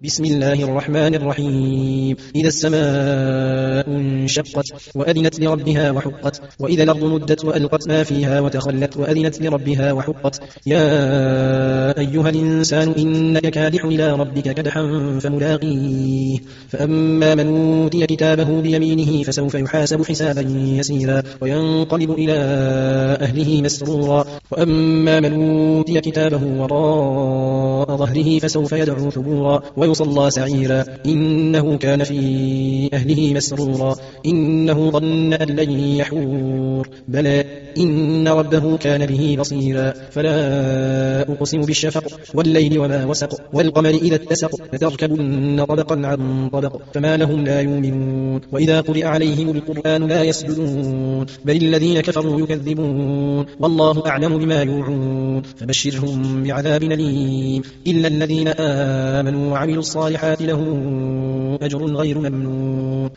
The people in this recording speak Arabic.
بسم الله الرحمن الرحيم. إذا السماء انشقت وأذنت لربها وحقت وإذا الأرض مدت وألقت ما فيها وتخلت وأذنت لربها وحقت يا أيها الإنسان إنك كادح إلى ربك كدحا فملاقيه فأما من أوتي كتابه بيمينه فسوف يحاسب حسابا يسيرا وينقلب إلى أهله مسرورا وأما من أوتي كتابه وراء ظهره فسوف يدعو ثبورا ويصلى سعيرا إنه كان في أهله مسرورا إنه ظن أن لن يحور بلى إن ربه كان به بصيرا فلا أقسم بالشفق والليل وما وسق والقمر إذا اتسق لتركبن طبقا عن طبق فما لهم لا يؤمنون وإذا قرئ عليهم القرآن لا يسجدون بل الذين كفروا يكذبون والله أعلم بما يوعون فبشرهم بعذاب أليم إلا الذين آمنوا وعملوا الصالحات لهم أجر غير ممنون.